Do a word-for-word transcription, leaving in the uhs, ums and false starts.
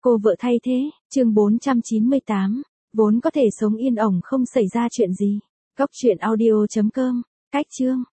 Cô vợ thay thế, chương bốn trăm chín mươi tám, vốn có thể sống yên ổn không xảy ra chuyện gì. Cốc truyện audio chấm com, cách chương.